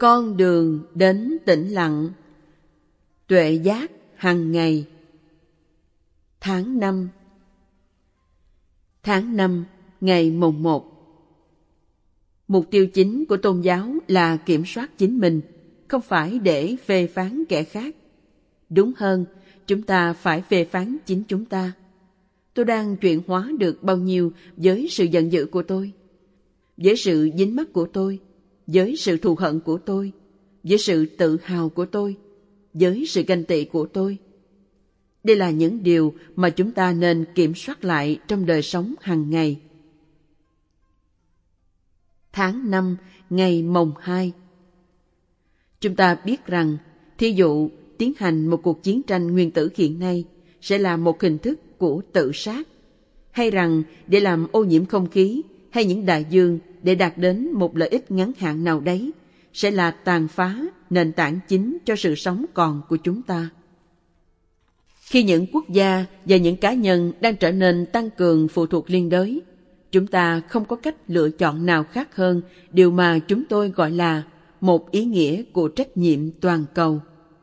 Con đường đến tĩnh lặng. Tuệ giác hằng ngày. Tháng 5. Tháng 5, ngày mùng 1. Mục tiêu chính của tôn giáo là kiểm soát chính mình, không phải để phê phán kẻ khác. Đúng hơn, chúng ta phải phê phán chính chúng ta. Tôi đang chuyển hóa được bao nhiêu với sự giận dữ của tôi, với sự dính mắc của tôi, với sự thù hận của tôi, với sự tự hào của tôi, với sự ganh tị của tôi. Đây là những điều mà chúng ta nên kiểm soát lại trong đời sống hàng ngày. Tháng 5, ngày mồng 2. Chúng ta biết rằng, thí dụ tiến hành một cuộc chiến tranh nguyên tử hiện nay sẽ là một hình thức của tự sát, hay rằng để làm ô nhiễm không khí hay những đại dương để đạt đến một lợi ích ngắn hạn nào đấy sẽ là tàn phá nền tảng chính cho sự sống còn của chúng ta. Khi những quốc gia và những cá nhân đang trở nên tăng cường phụ thuộc liên đới, chúng ta không có cách lựa chọn nào khác hơn điều mà chúng tôi gọi là một ý nghĩa của trách nhiệm toàn cầu.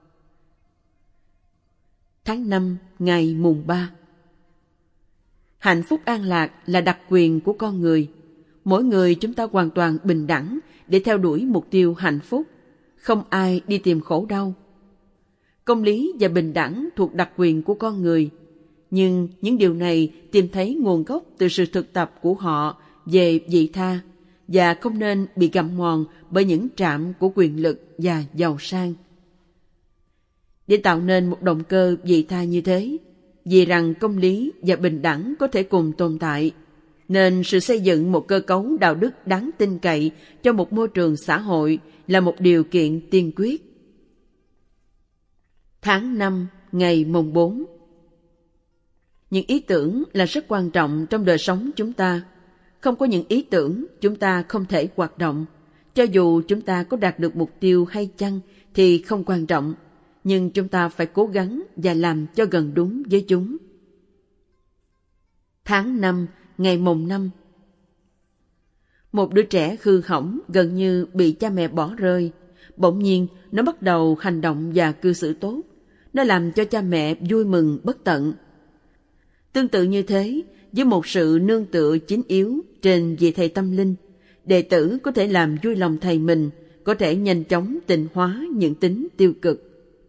Tháng 5, ngày mùng 3. Hạnh phúc an lạc là đặc quyền của con người. Mỗi người chúng ta hoàn toàn bình đẳng để theo đuổi mục tiêu hạnh phúc. Không ai đi tìm khổ đau. Công lý và bình đẳng thuộc đặc quyền của con người. Nhưng những điều này tìm thấy nguồn gốc từ sự thực tập của họ về vị tha và không nên bị gặm mòn bởi những trạm của quyền lực và giàu sang. Để tạo nên một động cơ vị tha như thế, vì rằng công lý và bình đẳng có thể cùng tồn tại, nên sự xây dựng một cơ cấu đạo đức đáng tin cậy cho một môi trường xã hội là một điều kiện tiên quyết. Tháng 5, ngày mùng 4. Những ý tưởng là rất quan trọng trong đời sống chúng ta. Không có những ý tưởng, chúng ta không thể hoạt động. Cho dù chúng ta có đạt được mục tiêu hay chăng thì không quan trọng, nhưng chúng ta phải cố gắng và làm cho gần đúng với chúng. Tháng 5, ngày mùng 5. Một đứa trẻ hư hỏng gần như bị cha mẹ bỏ rơi. Bỗng nhiên, nó bắt đầu hành động và cư xử tốt. Nó làm cho cha mẹ vui mừng bất tận. Tương tự như thế, với một sự nương tựa chính yếu trên vị thầy tâm linh, đệ tử có thể làm vui lòng thầy mình, có thể nhanh chóng tịnh hóa những tính tiêu cực.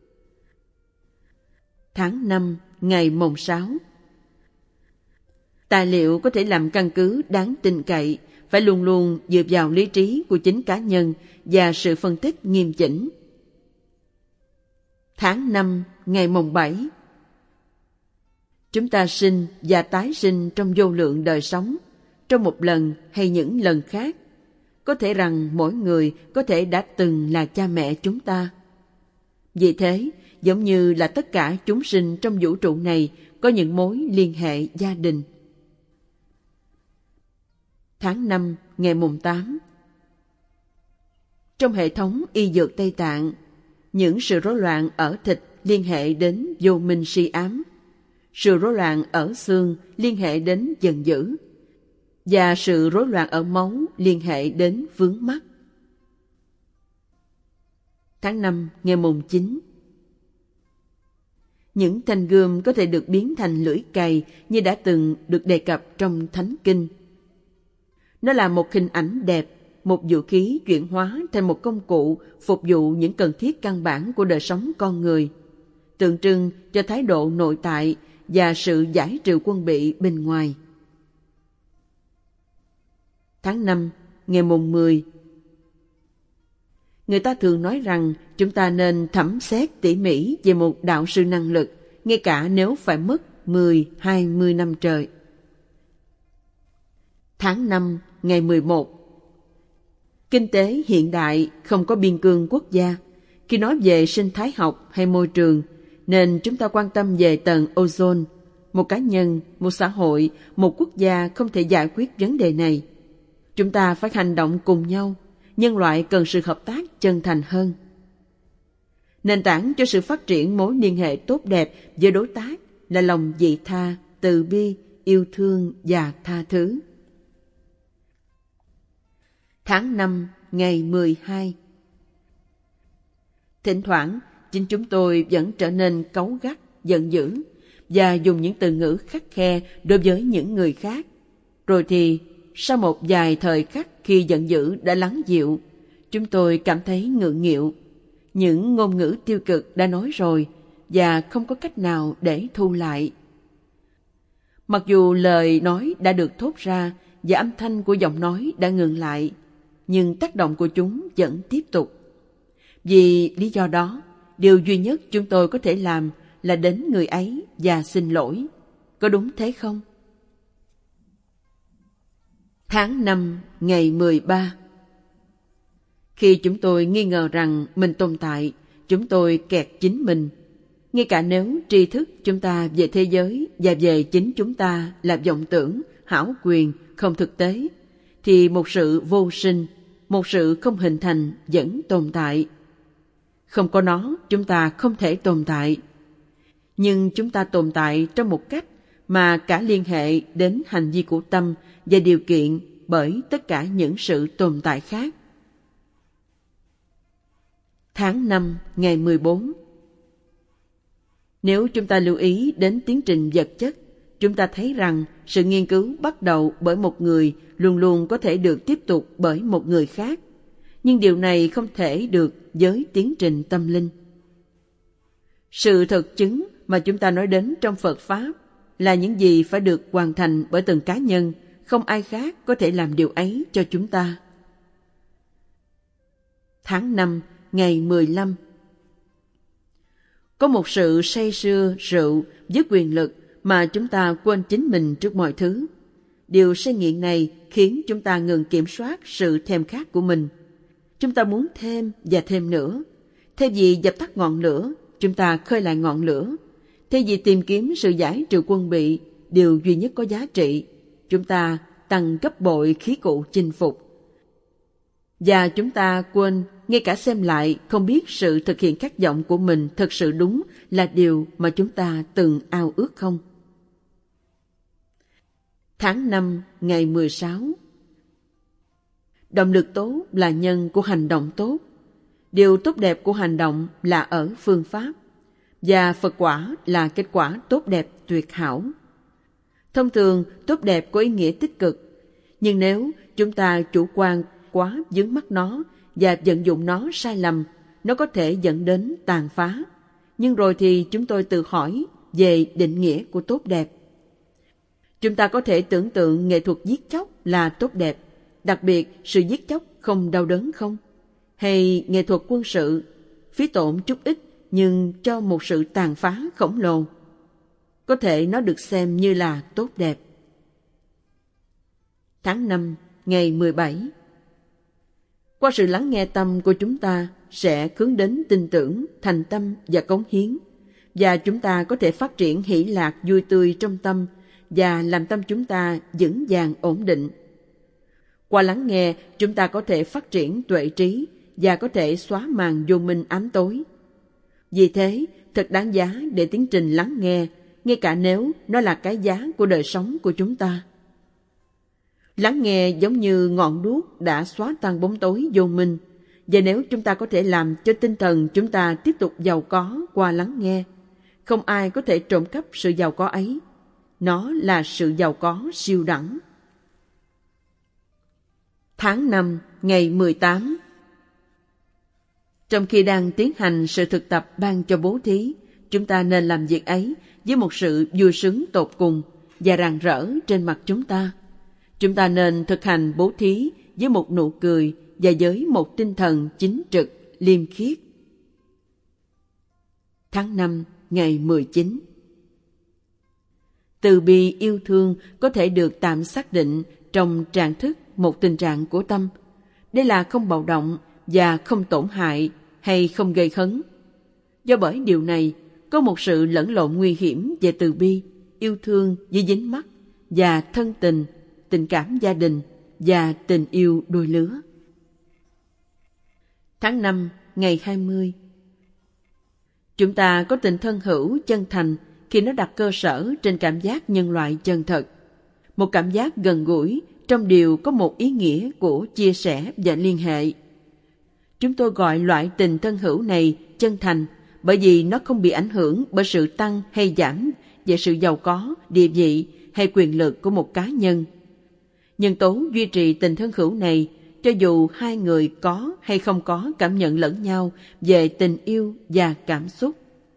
Tháng 5, ngày mùng 6. Tài liệu có thể làm căn cứ đáng tin cậy, phải luôn luôn dựa vào lý trí của chính cá nhân và sự phân tích nghiêm chỉnh. Tháng 5, ngày mùng 7. Chúng ta sinh và tái sinh trong vô lượng đời sống, trong một lần hay những lần khác. Có thể rằng mỗi người có thể đã từng là cha mẹ chúng ta. Vì thế, giống như là tất cả chúng sinh trong vũ trụ này có những mối liên hệ gia đình. Tháng 5, ngày mùng 8. Trong hệ thống y dược Tây Tạng, những sự rối loạn ở thịt liên hệ đến vô minh si ám, sự rối loạn ở xương liên hệ đến giận dữ, và sự rối loạn ở máu liên hệ đến vướng mắc. Tháng 5, ngày mùng 9. Những thanh gươm có thể được biến thành lưỡi cày như đã từng được đề cập trong Thánh Kinh. Nó là một hình ảnh đẹp, một vũ khí chuyển hóa thành một công cụ phục vụ những cần thiết căn bản của đời sống con người, tượng trưng cho thái độ nội tại và sự giải trừ quân bị bên ngoài. Tháng 5, ngày mùng 10. Người ta thường nói rằng chúng ta nên thẩm xét tỉ mỉ về một đạo sư năng lực, ngay cả nếu phải mất 10-20 năm trời. Tháng 5, ngày 11. Kinh tế hiện đại không có biên cương quốc gia. Khi nói về sinh thái học hay môi trường, nên chúng ta quan tâm về tầng ozone. Một cá nhân, một xã hội, một quốc gia không thể giải quyết vấn đề này. Chúng ta phải hành động cùng nhau. Nhân loại cần sự hợp tác chân thành hơn. Nền tảng cho sự phát triển mối liên hệ tốt đẹp với đối tác là lòng vị tha, từ bi, yêu thương và tha thứ. Tháng 5, ngày 12. Thỉnh thoảng, chính chúng tôi vẫn trở nên cáu gắt, giận dữ và dùng những từ ngữ khắt khe đối với những người khác. Rồi thì, sau một vài thời khắc khi giận dữ đã lắng dịu, chúng tôi cảm thấy ngượng nghịu. Những ngôn ngữ tiêu cực đã nói rồi và không có cách nào để thu lại. Mặc dù lời nói đã được thốt ra và âm thanh của giọng nói đã ngừng lại, nhưng tác động của chúng vẫn tiếp tục. Vì lý do đó, điều duy nhất chúng tôi có thể làm là đến người ấy và xin lỗi. Có đúng thế không? Tháng 5, ngày 13. Khi chúng tôi nghi ngờ rằng mình tồn tại, chúng tôi kẹt chính mình. Ngay cả nếu tri thức chúng ta về thế giới và về chính chúng ta là vọng tưởng, hão quyền, không thực tế, thì một sự vô sinh, một sự không hình thành vẫn tồn tại. Không có nó, chúng ta không thể tồn tại. Nhưng chúng ta tồn tại trong một cách mà cả liên hệ đến hành vi của tâm và điều kiện bởi tất cả những sự tồn tại khác. Tháng 5, ngày 14. Nếu chúng ta lưu ý đến tiến trình vật chất, chúng ta thấy rằng sự nghiên cứu bắt đầu bởi một người luôn luôn có thể được tiếp tục bởi một người khác. Nhưng điều này không thể được với tiến trình tâm linh. Sự thực chứng mà chúng ta nói đến trong Phật Pháp là những gì phải được hoàn thành bởi từng cá nhân, không ai khác có thể làm điều ấy cho chúng ta. Tháng 5, ngày 15. Có một sự say sưa rượu với quyền lực mà chúng ta quên chính mình trước mọi thứ. Điều say nghiện này khiến chúng ta ngừng kiểm soát sự thèm khát của mình. Chúng ta muốn thêm và thêm nữa. Thay vì dập tắt ngọn lửa, chúng ta khơi lại ngọn lửa. Thay vì tìm kiếm sự giải trừ quân bị, điều duy nhất có giá trị, chúng ta tăng gấp bội khí cụ chinh phục. Và chúng ta quên ngay cả xem lại, không biết sự thực hiện khát vọng của mình thật sự đúng là điều mà chúng ta từng ao ước không? Tháng 5, ngày 16. Động lực tốt là nhân của hành động tốt. Điều tốt đẹp của hành động là ở phương pháp, và Phật quả là kết quả tốt đẹp tuyệt hảo. Thông thường, tốt đẹp có ý nghĩa tích cực, nhưng nếu chúng ta chủ quan quá vướng mắc nó và vận dụng nó sai lầm, nó có thể dẫn đến tàn phá. Nhưng rồi thì chúng tôi tự hỏi về định nghĩa của tốt đẹp. Chúng ta có thể tưởng tượng nghệ thuật giết chóc là tốt đẹp, đặc biệt sự giết chóc không đau đớn không? Hay nghệ thuật quân sự, phí tổn chút ít nhưng cho một sự tàn phá khổng lồ? Có thể nó được xem như là tốt đẹp. Tháng 5, ngày 17. Qua sự lắng nghe tâm của chúng ta sẽ hướng đến tin tưởng, thành tâm và cống hiến, và chúng ta có thể phát triển hỷ lạc vui tươi trong tâm và làm tâm chúng ta vững vàng ổn định. Qua lắng nghe, chúng ta có thể phát triển tuệ trí và có thể xóa màn vô minh ám tối. Vì thế, thật đáng giá để tiến trình lắng nghe, ngay cả nếu nó là cái giá của đời sống của chúng ta. Lắng nghe giống như ngọn đuốc đã xóa tan bóng tối vô minh, và nếu chúng ta có thể làm cho tinh thần chúng ta tiếp tục giàu có qua lắng nghe, không ai có thể trộm cắp sự giàu có ấy. Nó là sự giàu có siêu đẳng. Tháng 5, ngày 18. Trong khi đang tiến hành sự thực tập ban cho bố thí, chúng ta nên làm việc ấy với một sự vui sướng tột cùng và rạng rỡ trên mặt chúng ta. Chúng ta nên thực hành bố thí với một nụ cười và với một tinh thần chính trực, liêm khiết. Tháng 5, ngày 19. Từ bi yêu thương có thể được tạm xác định trong trạng thức một tình trạng của tâm. Đây là không bạo động và không tổn hại hay không gây hấn. Do bởi điều này, có một sự lẫn lộn nguy hiểm về từ bi, yêu thương với dính mắc và thân tình, tình cảm gia đình và tình yêu đôi lứa. Tháng 5, ngày 20. Chúng ta có tình thân hữu chân thành khi nó đặt cơ sở trên cảm giác nhân loại chân thật. Một cảm giác gần gũi trong điều có một ý nghĩa của chia sẻ và liên hệ. Chúng tôi gọi loại tình thân hữu này chân thành, bởi vì nó không bị ảnh hưởng bởi sự tăng hay giảm về sự giàu có, địa vị hay quyền lực của một cá nhân. Nhân tố duy trì tình thân hữu này, cho dù hai người có hay không có cảm nhận lẫn nhau về tình yêu và cảm xúc.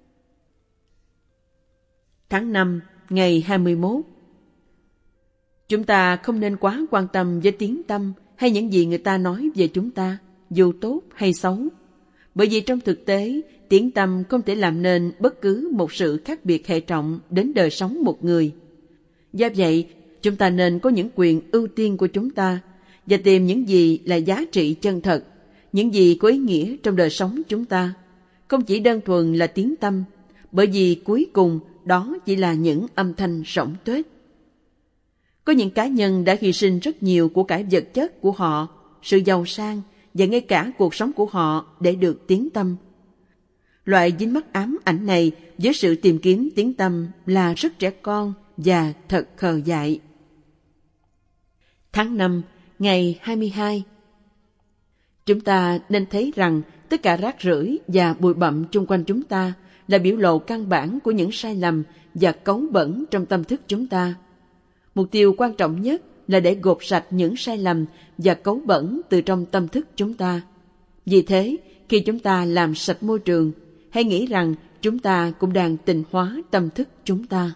Tháng 5, ngày 21. Chúng ta không nên quá quan tâm với tiếng tăm hay những gì người ta nói về chúng ta, dù tốt hay xấu. Bởi vì trong thực tế, tiếng tăm không thể làm nên bất cứ một sự khác biệt hệ trọng đến đời sống một người. Do vậy, chúng ta nên có những quyền ưu tiên của chúng ta và tìm những gì là giá trị chân thật, những gì có ý nghĩa trong đời sống chúng ta, không chỉ đơn thuần là tiếng tăm, bởi vì cuối cùng đó chỉ là những âm thanh rỗng tuếch. Có những cá nhân đã hy sinh rất nhiều của cải vật chất của họ, sự giàu sang và ngay cả cuộc sống của họ để được tiếng tăm. Loại dính mắc ám ảnh này với sự tìm kiếm tiếng tăm là rất trẻ con và thật khờ dại. Tháng 5, ngày 22. Chúng ta nên thấy rằng tất cả rác rưởi và bụi bặm chung quanh chúng ta là biểu lộ căn bản của những sai lầm và cấu bẩn trong tâm thức chúng ta. Mục tiêu quan trọng nhất là để gột sạch những sai lầm và cấu bẩn từ trong tâm thức chúng ta. Vì thế, khi chúng ta làm sạch môi trường, hãy nghĩ rằng chúng ta cũng đang tịnh hóa tâm thức chúng ta.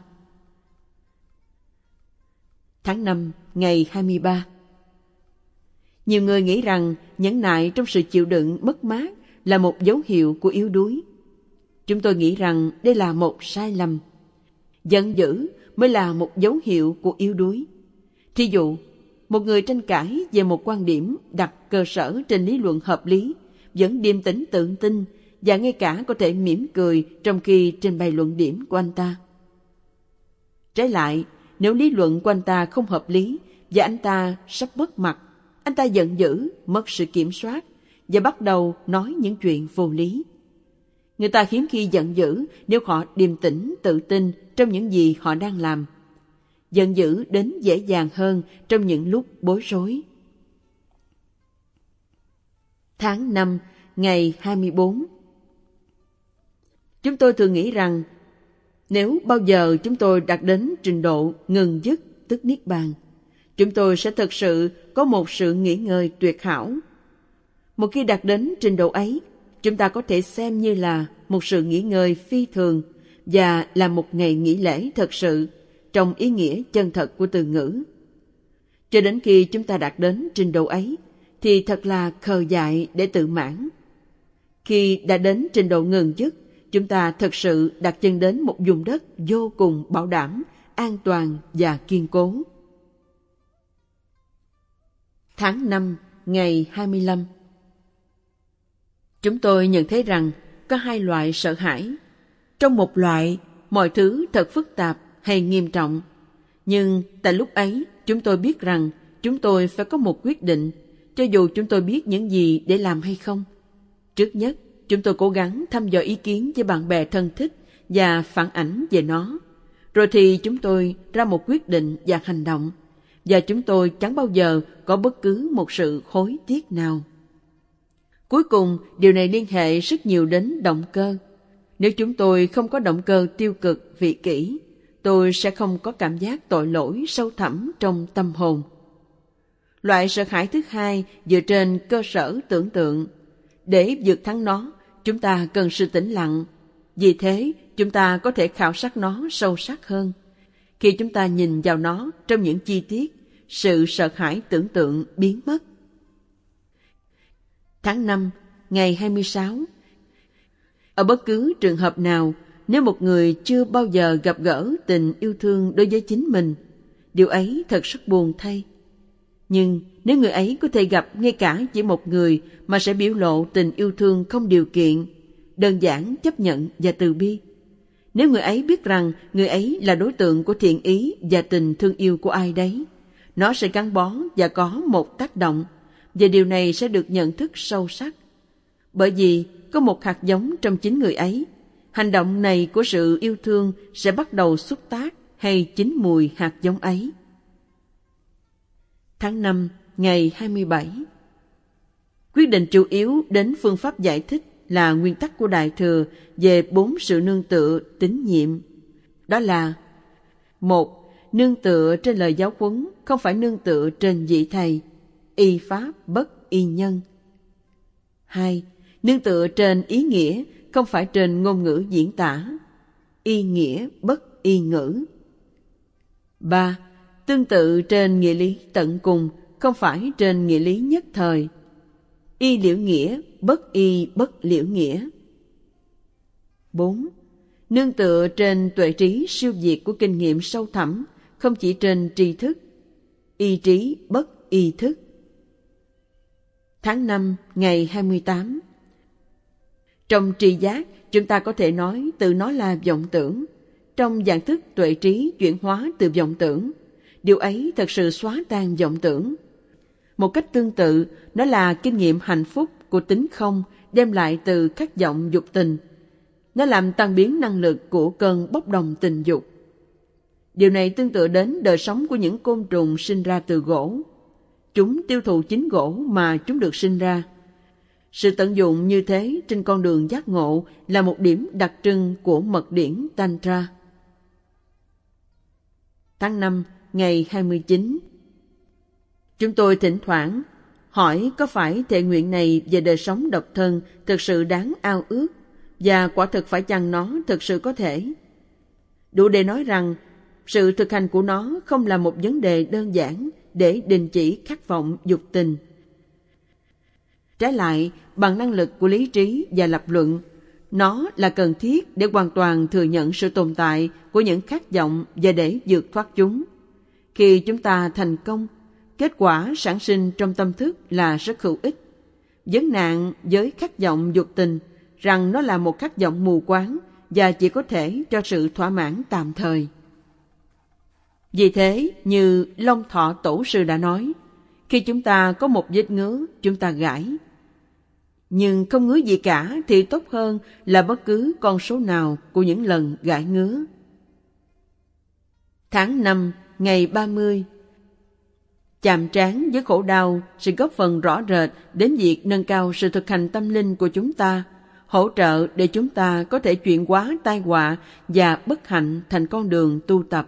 Tháng 5, ngày 23. Nhiều người nghĩ rằng nhẫn nại trong sự chịu đựng mất mát là một dấu hiệu của yếu đuối. Chúng tôi nghĩ rằng đây là một sai lầm. Giận dữ mới là một dấu hiệu của yếu đuối. Thí dụ, một người tranh cãi về một quan điểm đặt cơ sở trên lý luận hợp lý, vẫn điềm tĩnh tự tin và ngay cả có thể mỉm cười trong khi trình bày luận điểm của anh ta. Trái lại, nếu lý luận của anh ta không hợp lý và anh ta sắp mất mặt, anh ta giận dữ, mất sự kiểm soát và bắt đầu nói những chuyện vô lý. Người ta hiếm khi giận dữ nếu họ điềm tĩnh tự tin trong những gì họ đang làm. Giận dữ đến dễ dàng hơn trong những lúc bối rối. Tháng 5, ngày 24. Chúng tôi thường nghĩ rằng nếu bao giờ chúng tôi đạt đến trình độ ngừng dứt tức niết bàn, chúng tôi sẽ thực sự có một sự nghỉ ngơi tuyệt hảo. Một khi đạt đến trình độ ấy, chúng ta có thể xem như là một sự nghỉ ngơi phi thường và là một ngày nghỉ lễ thật sự trong ý nghĩa chân thật của từ ngữ. Cho đến khi chúng ta đạt đến trình độ ấy, thì thật là khờ dại để tự mãn. Khi đã đến trình độ ngừng dứt, chúng ta thật sự đặt chân đến một vùng đất vô cùng bảo đảm, an toàn và kiên cố. Tháng 5, ngày 25. Chúng tôi nhận thấy rằng có hai loại sợ hãi. Trong một loại, mọi thứ thật phức tạp hay nghiêm trọng. Nhưng tại lúc ấy, chúng tôi biết rằng chúng tôi phải có một quyết định, cho dù chúng tôi biết những gì để làm hay không. Trước nhất, chúng tôi cố gắng thăm dò ý kiến với bạn bè thân thích và phản ảnh về nó. Rồi thì chúng tôi ra một quyết định và hành động. Và chúng tôi chẳng bao giờ có bất cứ một sự hối tiếc nào. Cuối cùng, điều này liên hệ rất nhiều đến động cơ. Nếu chúng tôi không có động cơ tiêu cực vị kỷ, tôi sẽ không có cảm giác tội lỗi sâu thẳm trong tâm hồn. Loại sợ hãi thứ hai dựa trên cơ sở tưởng tượng. Để vượt thắng nó, chúng ta cần sự tĩnh lặng. Vì thế, chúng ta có thể khảo sát nó sâu sắc hơn. Khi chúng ta nhìn vào nó trong những chi tiết, sự sợ hãi tưởng tượng biến mất. Tháng 5, ngày 26. Ở bất cứ trường hợp nào, nếu một người chưa bao giờ gặp gỡ tình yêu thương đối với chính mình, điều ấy thật rất buồn thay. Nhưng nếu người ấy có thể gặp ngay cả chỉ một người mà sẽ biểu lộ tình yêu thương không điều kiện, đơn giản chấp nhận và từ bi. Nếu người ấy biết rằng người ấy là đối tượng của thiện ý và tình thương yêu của ai đấy, nó sẽ gắn bó và có một tác động, và điều này sẽ được nhận thức sâu sắc. Bởi vì có một hạt giống trong chính người ấy, hành động này của sự yêu thương sẽ bắt đầu xúc tác hay chín mùi hạt giống ấy. Tháng 5, ngày 27. Quyết định chủ yếu đến phương pháp giải thích là nguyên tắc của Đại Thừa về 4 sự nương tựa tín nhiệm. Đó là: 1. Nương tựa trên lời giáo huấn, không phải nương tựa trên vị thầy. Y pháp bất y nhân. 2. Nương tựa trên ý nghĩa, không phải trên ngôn ngữ diễn tả. Y nghĩa bất y ngữ. 3. Tương tự trên nghĩa lý tận cùng, không phải trên nghĩa lý nhất thời. Y liễu nghĩa bất y bất liễu nghĩa. 4. Nương tựa trên tuệ trí siêu việt của kinh nghiệm sâu thẳm, không chỉ trên tri thức. Y trí bất y thức. Tháng 5 ngày 28. Trong tri giác, chúng ta có thể nói từ nó là vọng tưởng. Trong dạng thức tuệ trí chuyển hóa từ vọng tưởng, điều ấy thật sự xóa tan vọng tưởng. Một cách tương tự, nó là kinh nghiệm hạnh phúc của tính không đem lại từ khát vọng dục tình. Nó làm tăng biến năng lực của cơn bốc đồng tình dục. Điều này tương tự đến đời sống của những côn trùng sinh ra từ gỗ. Chúng tiêu thụ chính gỗ mà chúng được sinh ra. Sự tận dụng như thế trên con đường giác ngộ là một điểm đặc trưng của mật điển Tantra. Tháng 5 ngày 29. Chúng tôi thỉnh thoảng hỏi có phải thệ nguyện này về đời sống độc thân thực sự đáng ao ước, và quả thực phải chăng nó thực sự có thể. Đủ để nói rằng sự thực hành của nó không là một vấn đề đơn giản để đình chỉ khát vọng dục tình. Trái lại, bằng năng lực của lý trí và lập luận, nó là cần thiết để hoàn toàn thừa nhận sự tồn tại của những khát vọng và để vượt thoát chúng. Khi chúng ta thành công, kết quả sản sinh trong tâm thức là rất hữu ích. Vấn nạn với khát vọng dục tình rằng nó là một khát vọng mù quáng và chỉ có thể cho sự thỏa mãn tạm thời. Vì thế, như Long Thọ Tổ sư đã nói, khi chúng ta có một vết ngứa, chúng ta gãi. Nhưng không ngứa gì cả thì tốt hơn là bất cứ con số nào của những lần gãi ngứa. Tháng 5 ngày 30. Chạm trán với khổ đau sẽ góp phần rõ rệt đến việc nâng cao sự thực hành tâm linh của chúng ta, hỗ trợ để chúng ta có thể chuyển hóa tai họa và bất hạnh thành con đường tu tập.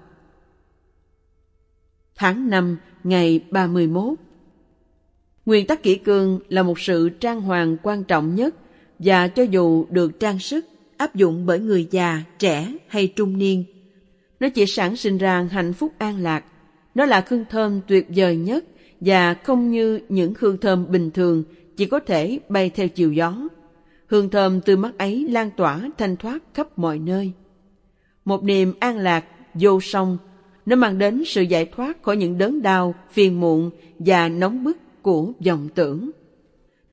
Tháng 5 ngày 31. Nguyên tắc kỷ cương là một sự trang hoàng quan trọng nhất, và cho dù được trang sức, áp dụng bởi người già, trẻ hay trung niên, nó chỉ sản sinh ra hạnh phúc an lạc. Nó là hương thơm tuyệt vời nhất và không như những hương thơm bình thường chỉ có thể bay theo chiều gió. Hương thơm từ mắt ấy lan tỏa thanh thoát khắp mọi nơi. Một niềm an lạc vô song, nó mang đến sự giải thoát khỏi những đớn đau, phiền muộn và nóng bức của vọng tưởng.